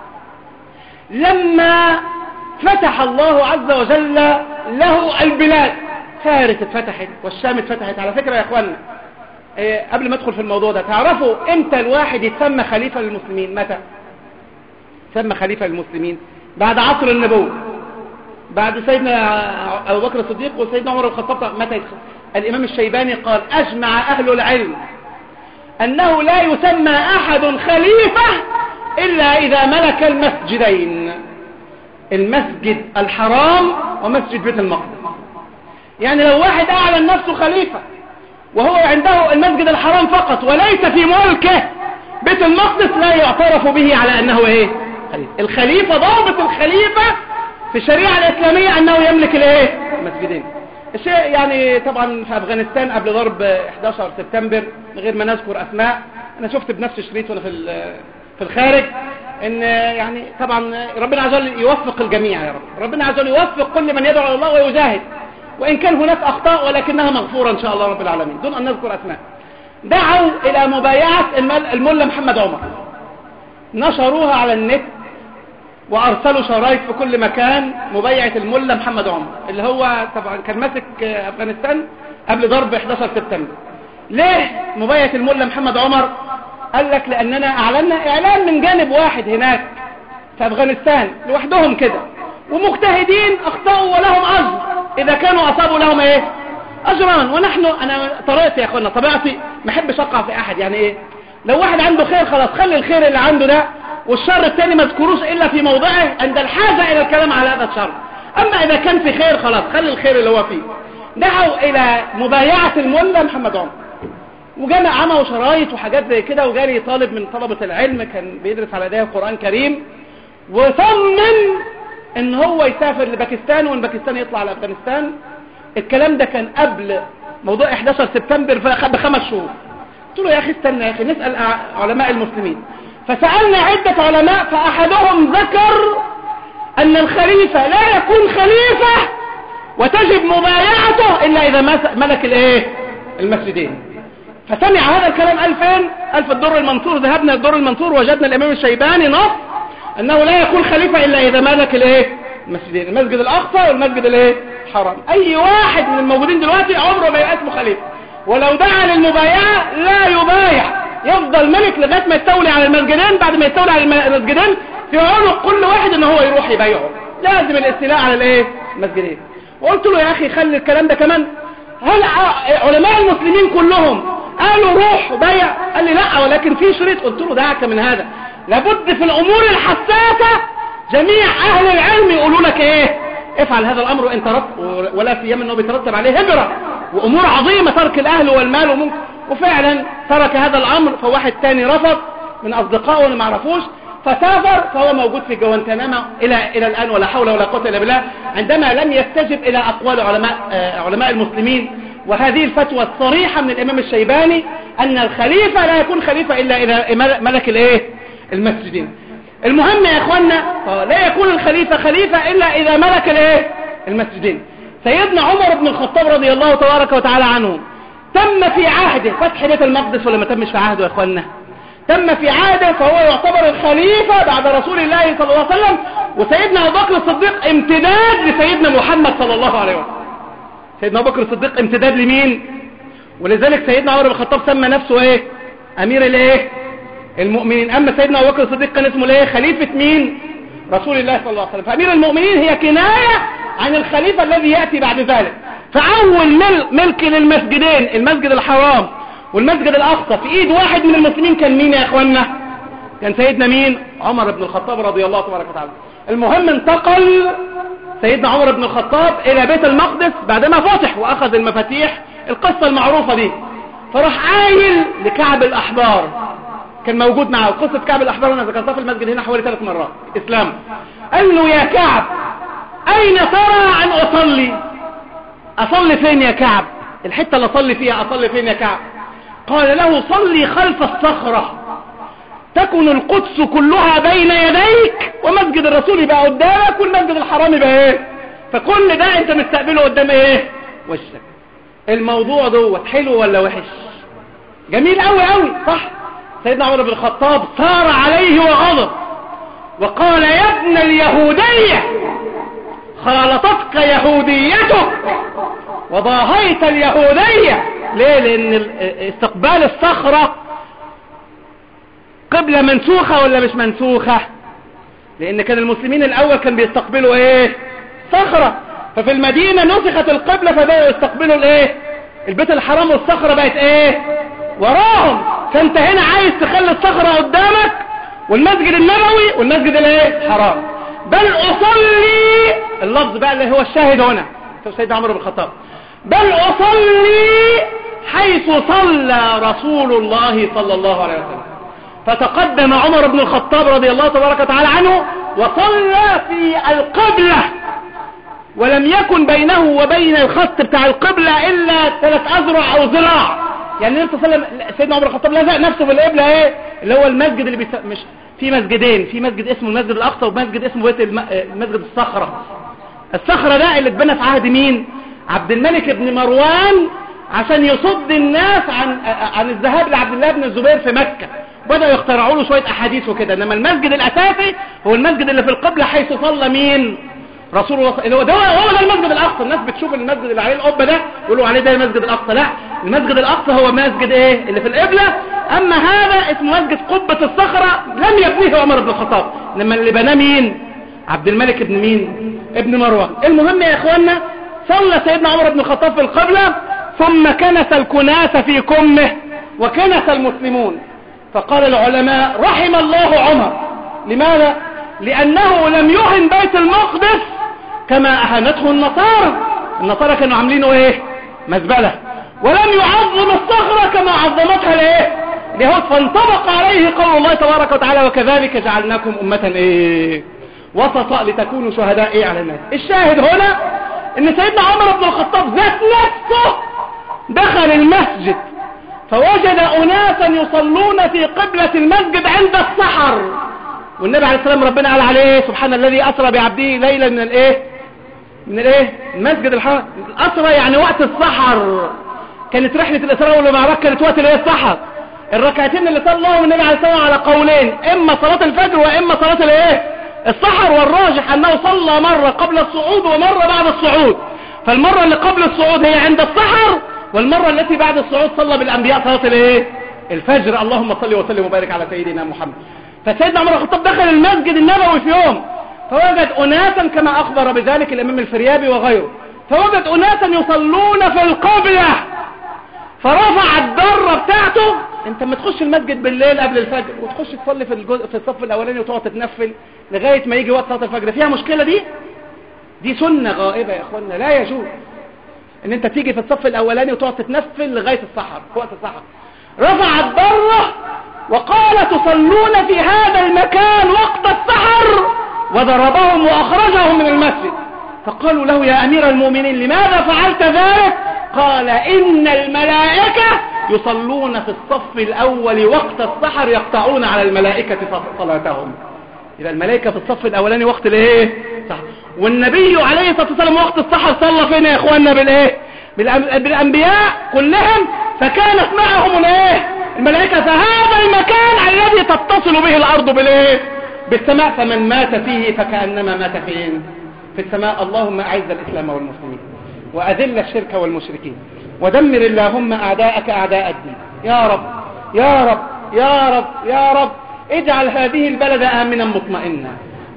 لما فتح الله عز وجل له البلاد، فارس اتفتحت والشام اتفتحت. على فكرة يا اخوانا، إيه قبل ما ادخل في الموضوع ده، تعرفوا امتى الواحد يتسمى خليفة للمسلمين؟ متى يتسمى خليفة للمسلمين؟ بعد عصر النبوة، بعد سيدنا ابو بكر الصديق وسيدنا عمر بن الخطاب. متى يدخل؟ الامام الشيباني قال: اجمع اهل العلم انه لا يسمى احد خليفة الا اذا ملك المسجدين، المسجد الحرام ومسجد بيت المقدس. يعني لو واحد اعلن نفسه خليفة وهو عنده المسجد الحرام فقط وليس في ملكه بيت المقدس، لا يعترف به على انه ايه؟ خليفة. الخليفة، ضابط الخليفة في الشريعة الاسلامية انه يملك الايه؟ المسجدين. الشيء يعني طبعا في افغانستان قبل ضرب احد عشر سبتمبر، من غير ما نذكر اسماء، انا شفت بنفس شريط وانا في في الخارج، ان يعني طبعا ربنا عز وجل يوفق الجميع يا رب، ربنا عز وجل يوفق كل من يدعو الى الله ويجاهد، وان كان هناك اخطاء ولكنها مغفورة ان شاء الله رب العالمين، دون ان نذكر اسماء. دعوا الى مبايعة الملا محمد عمر، نشروها على النت وارسلوا شرايط في كل مكان، مبايعة الملا محمد عمر اللي هو طبعا كان ماسك افغانستان قبل ضرب احد عشر سبتمبر. ليه مبايعة المولى محمد عمر؟ قال لك لأننا أعلنا إعلان من جانب واحد هناك في أفغانستان لوحدهم كده، ومجتهدين أخطأوا ولهم أجر، إذا كانوا أصابوا لهم إيه أجران. ونحن أنا طريقتي يا أخوانا، طبيعتي ما احبش أقع في أحد. يعني إيه؟ لو واحد عنده خير خلاص خلي الخير اللي عنده ده والشر التاني ما تذكروش إلا في موضعه عند الحاجة إلى الكلام على هذا الشر. أما إذا كان في خير خلاص خلي الخير اللي هو فيه. دعوا إلى مبايعة المولى محمد عمر، وجمع عمى وشرايط وحاجات زي كده، وجالي طالب من طلبة العلم كان بيدرس على ايديه القرآن الكريم، وصمم ان هو يسافر لباكستان وان باكستان يطلع على افغانستان. الكلام ده كان قبل موضوع احد عشر سبتمبر بخمس شهور. قلت له يا اخي استنى يا اخي نسأل علماء المسلمين. فسألنا عدة علماء، فاحدهم ذكر ان الخليفة لا يكون خليفة وتجب مبايعته الا اذا ملك الايه المسجدين. فسمع هذا الكلام ألفين ألف الدر المنصور. ذهبنا الدر المنصور وجدنا الإمام الشيباني نص أنه لا يكون خليفة إلا إذا ملك الإيه المسجدين، المسجد الأقصى والمسجد الإيه الحرام. أي واحد من الموجودين دلوقتي عمره ما يبقى اسمه خليفة، ولو دعا للمبايعة لا يبايع، يفضل ملك لغاية ما يستولي على المسجدين. بعد ما يستولي على المسجدين في عنق كل واحد إن هو يروح يبايعه، لازم الاستيلاء على الإيه المسجدين. وقلت له يا أخي خلي الكلام ده كمان. هل علماء المسلمين كلهم قالوا روح وبيع؟ قال لي لا، ولكن في شريط. قلت له دعك من هذا، لابد في الامور الحساسة جميع اهل العلم يقولوا لك ايه افعل هذا الامر وانت رد، ولا سيما انه بيترتب عليه هجرة وامور عظيمة، ترك الاهل والمال وممكن. وفعلا ترك هذا الامر، فواحد تاني رفض من اصدقائه اللي ما عرفوش فسافر، فهو موجود في جوانتنامو الى الى الان، ولا حول ولا قوه الا بالله، عندما لم يستجب الى اقوال علماء آه علماء المسلمين. وهذه الفتوى الصريحة من الإمام الشيباني أن الخليفة لا يكون خليفة إلا إذا ملك الإيه المسجدين. المهم يا إخوانا لا يكون الخليفة خليفة إلا إذا ملك الإيه المسجدين. سيدنا عمر بن الخطاب رضي الله تبارك وتعالى عنه تم في عهده فتح بيت المقدس ولا ما تمش في عهده يا إخوانا؟ تم في عهده، فهو يعتبر الخليفة بعد رسول الله صلى الله عليه وسلم. وسيدنا أبو بكر الصديق امتداد لسيدنا محمد صلى الله عليه وسلم. سيدنا أبو بكر الصديق امتداد لمين؟ ولذلك سيدنا عمر بن الخطاب سمى نفسه ايه امير الايه المؤمنين. اما سيدنا ابو بكر الصديق كان اسمه ايه خليفة مين؟ رسول الله صلى الله عليه وسلم. فامير المؤمنين هي كناية عن الخليفة الذي يأتي بعد ذلك. فاول ملك للمسجدين، المسجد الحرام والمسجد الاقصى، في ايد واحد من المسلمين كان مين يا اخوانا؟ كان سيدنا مين؟ عمر بن الخطاب رضي الله تبارك وتعالى. المهم انتقل سيدنا عمر بن الخطاب الى بيت المقدس بعدما فتح واخذ المفاتيح، القصة المعروفة دي. فراح قايل لكعب الاحبار، كان موجود معه قصة كعب الاحبار، انا ذكرتها في المسجد هنا حوالي ثلاث مرات اسلام. قال له يا كعب اين ترى ان اصلي؟ اصلي فين يا كعب؟ الحتة اللي اصلي فيها اصلي فين يا كعب؟ قال له صلي خلف الصخرة تكن القدس كلها بين يديك، ومسجد الرسول يبقى قدامك، والمسجد الحرام يبقى ايه؟ فكل ده انت مستقبله قدام ايه؟ وشك. الموضوع دوت حلو ولا وحش؟ جميل قوي قوي صح. سيدنا عمر بن الخطاب صار عليه وغضب وقال يا ابن اليهودية خالطتك يهوديتك وضاهيت اليهودية. ليه؟ لان استقبال الصخرة قبلة منسوخة ولا مش منسوخة؟ لان كان المسلمين الاول كان بيستقبلوا ايه؟ صخرة. ففي المدينة نسخت القبلة فبقوا يستقبلوا الايه؟ البيت الحرام، والصخرة بقت ايه؟ وراهم. فانت هنا عايز تخلي الصخرة قدامك والمسجد النبوي والمسجد الايه؟ الحرام. بل اصلي، اللفظ بقى اللي هو الشاهد هنا سيدنا عمر بن الخطاب، بل اصلي حيث صلى رسول الله صلى الله عليه وسلم. فتقدم عمر بن الخطاب رضي الله تبارك وتعالى عنه وصلى في القبلة، ولم يكن بينه وبين الخط بتاع القبلة إلا ثلاث أذرع أو ذراع. يعني النبي صلى الله عليه وسلم سيدنا عمر بن الخطاب لزق نفسه بالقبلة ايه؟ اللي هو المسجد اللي بيس... مش في مسجدين، في مسجد اسمه المسجد الأقصى ومسجد اسمه بيت الم... مسجد الصخرة. الصخرة ده اللي اتبنى في عهد مين؟ عبد الملك بن مروان، عشان يصد الناس عن عن الذهاب لعبد الله بن الزبير في مكة. بدأوا يخترعوا له شوية أحاديث وكده. إنما المسجد الأساسي هو المسجد اللي في القبلة حيث صلى مين؟ رسول الله اللي هو ده هو ده المسجد الاقصى. الناس بتشوف المسجد اللي عليه القبه ده يقولوا عليه ده المسجد الاقصى. لا، المسجد الاقصى هو مسجد ايه اللي في القبله. اما هذا اسمه مسجد قبه الصخره، لم يبنيه عمر بن الخطاب، انما اللي بناه مين؟ عبد الملك ابن مين؟ ابن مروان. المهم يا اخوانا، صلى سيدنا عمر بن الخطاب في القبله، ثم كنس الكناس في كمه وكنس المسلمون. فقال العلماء رحم الله عمر. لماذا؟ لأنه لم يهن بيت المقدس كما أهانته النصارى. النصارى كانوا عاملينه ايه؟ مزبلة. ولم يعظم الصخرة كما عظمتها الايه؟ اليهود. فانطبق عليه قول الله تبارك وتعالى وكذلك جعلناكم أمة ايه؟ وسطا لتكونوا شهداء ايه على الناس. الشاهد هنا ان سيدنا عمر بن الخطاب ذات نفسه دخل المسجد فوجد أناسا يصلون في قبلة المسجد عند السحر. والنبي عليه السلام ربنا قال عليه سبحان الذي أسرى بعبده ليلا من الايه؟ من الايه؟ المسجد الحرام. أسرى يعني وقت السحر. كانت رحلة الإسراء والمعراج كانت وقت الايه؟ السحر. الركعتين اللي صلىهم النبي عليه السلام على قولين، اما صلاة الفجر واما صلاة الايه؟ السحر. والراجح انه صلى مرة قبل الصعود ومرة بعد الصعود. فالمرة اللي قبل الصعود هي عند السحر، والمرة التي بعد الصعود صلى بالأنبياء صلاة الايه؟ الفجر. اللهم صل وسلم وبارك على سيدنا محمد. فسيدنا عمر الخطاب دخل المسجد النبوي في يوم فوجد أناسا كما أخبر بذلك الإمام الفريابي وغيره، فوجد أناسا يصلون في القبلة، فرفع الدرة بتاعته. انت ما تخش المسجد بالليل قبل الفجر وتخش تصلي في الجزء في الصف الأولاني وتقعد تتنفل لغاية ما يجي وقت صلاة الفجر، فيها مشكلة دي؟ دي سنة غائبة يا اخوانا، لا يجوز ان انت تيجي في الصف الاولاني وتقعد تتنفل لغاية السحر في وقت السحر. رفع الضرة وقال تصلون في هذا المكان وقت السحر، وضربهم واخرجهم من المسجد. فقالوا له يا امير المؤمنين لماذا فعلت ذلك؟ قال ان الملائكة يصلون في الصف الاول وقت السحر يقطعون على الملائكة صلاتهم. إذا الملائكة في الصف الاولاني وقت الايه؟ صح. والنبي عليه الصلاة والسلام وقت السحر صلى فين يا اخوانا؟ بالايه؟ بالانبياء كلهم، فكانت معهم الايه؟ الملائكة. فهذا المكان الذي تتصل به الارض بالايه؟ بالسماء. فمن مات فيه فكأنما مات فين؟ في السماء. اللهم اعز الاسلام والمسلمين واذل الشرك والمشركين ودمر اللهم اعداءك اعداء الدين. يا رب يا رب يا رب يا رب اجعل هذه البلد امنا مطمئنا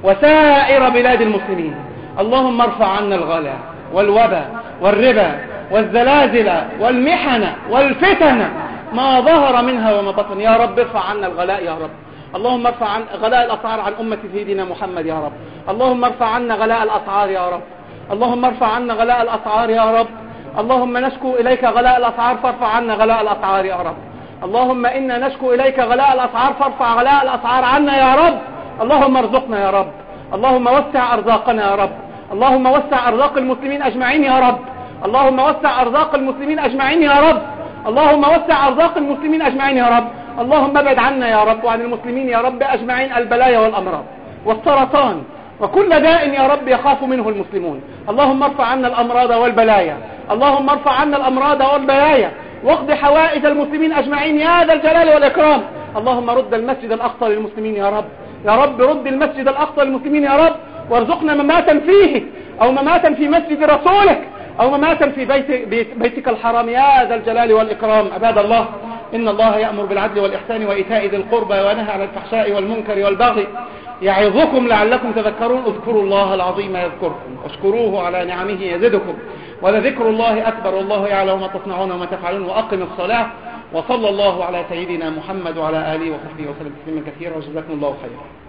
وسائر بلاد المسلمين. اللهم ارفع عنا الغلاء والوباء والربا والزلازل والمحن والفتن ما ظهر منها وما بطن. يا رب ارفع عنا الغلاء يا رب. اللهم ارفع عن غلاء الأسعار عن أمة سيدنا محمد يا رب. اللهم ارفع عنا غلاء الأسعار يا رب. اللهم ارفع عنا غلاء الأسعار يا رب. اللهم نشكو إليك غلاء الأسعار فارفع عنا غلاء الأسعار يا رب. اللهم إنا نشكو إليك غلاء الأسعار فارفع غلاء الأسعار عنا يا رب. اللهم ارزقنا يا رب. اللهم وسع أرزاقنا يا رب. اللهم وسع أرزاق المسلمين أجمعين يا رب. اللهم وسع أرزاق المسلمين أجمعين يا رب. اللهم وسع أرزاق المسلمين أجمعين يا رب. اللهم ابعد عنا يا رب وعن المسلمين يا رب أجمعين البلايا والأمراض والسرطان وكل داء يا رب يخاف منه المسلمون. اللهم ارفع عنا الأمراض والبلايا. اللهم ارفع عنا الأمراض والبلايا واقض حوائج المسلمين أجمعين يا ذا الجلال والإكرام. اللهم رد المسجد الأقصى للمسلمين يا رب. يا رب رد المسجد الأقصى للمسلمين يا رب، وارزقنا مماتا فيه أو مماتا في مسجد رسولك أو مماتا في بيت بيتك الحرام يا ذا الجلال والإكرام. عباد الله، إن الله يأمر بالعدل والإحسان وإيتاء ذي القربى وينهى عن الفحشاء والمنكر والبغي يعظكم لعلكم تذكرون. اذكروا الله العظيم يذكركم واشكروه على نعمه يزدكم ولذكر الله أكبر والله يعلم ما تصنعون وما تفعلون. وأقم الصلاة. وصلى الله على سيدنا محمد وعلى آله وصحبه وسلم تسليما كثيرا وجزاكم الله خيرا.